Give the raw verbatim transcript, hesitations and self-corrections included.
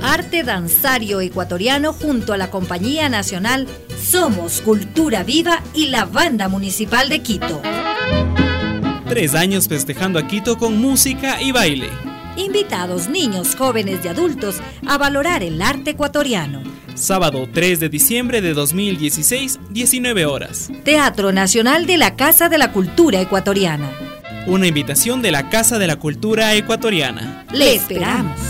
arte danzario ecuatoriano junto a la Compañía Nacional Somos Cultura Viva y la Banda Municipal de Quito. Tres años festejando a Quito con música y baile. Invitados niños, jóvenes y adultos a valorar el arte ecuatoriano. Sábado tres de diciembre de dos mil dieciséis, diecinueve horas. Teatro Nacional de la Casa de la Cultura Ecuatoriana. Una invitación de la Casa de la Cultura Ecuatoriana. ¡Le esperamos!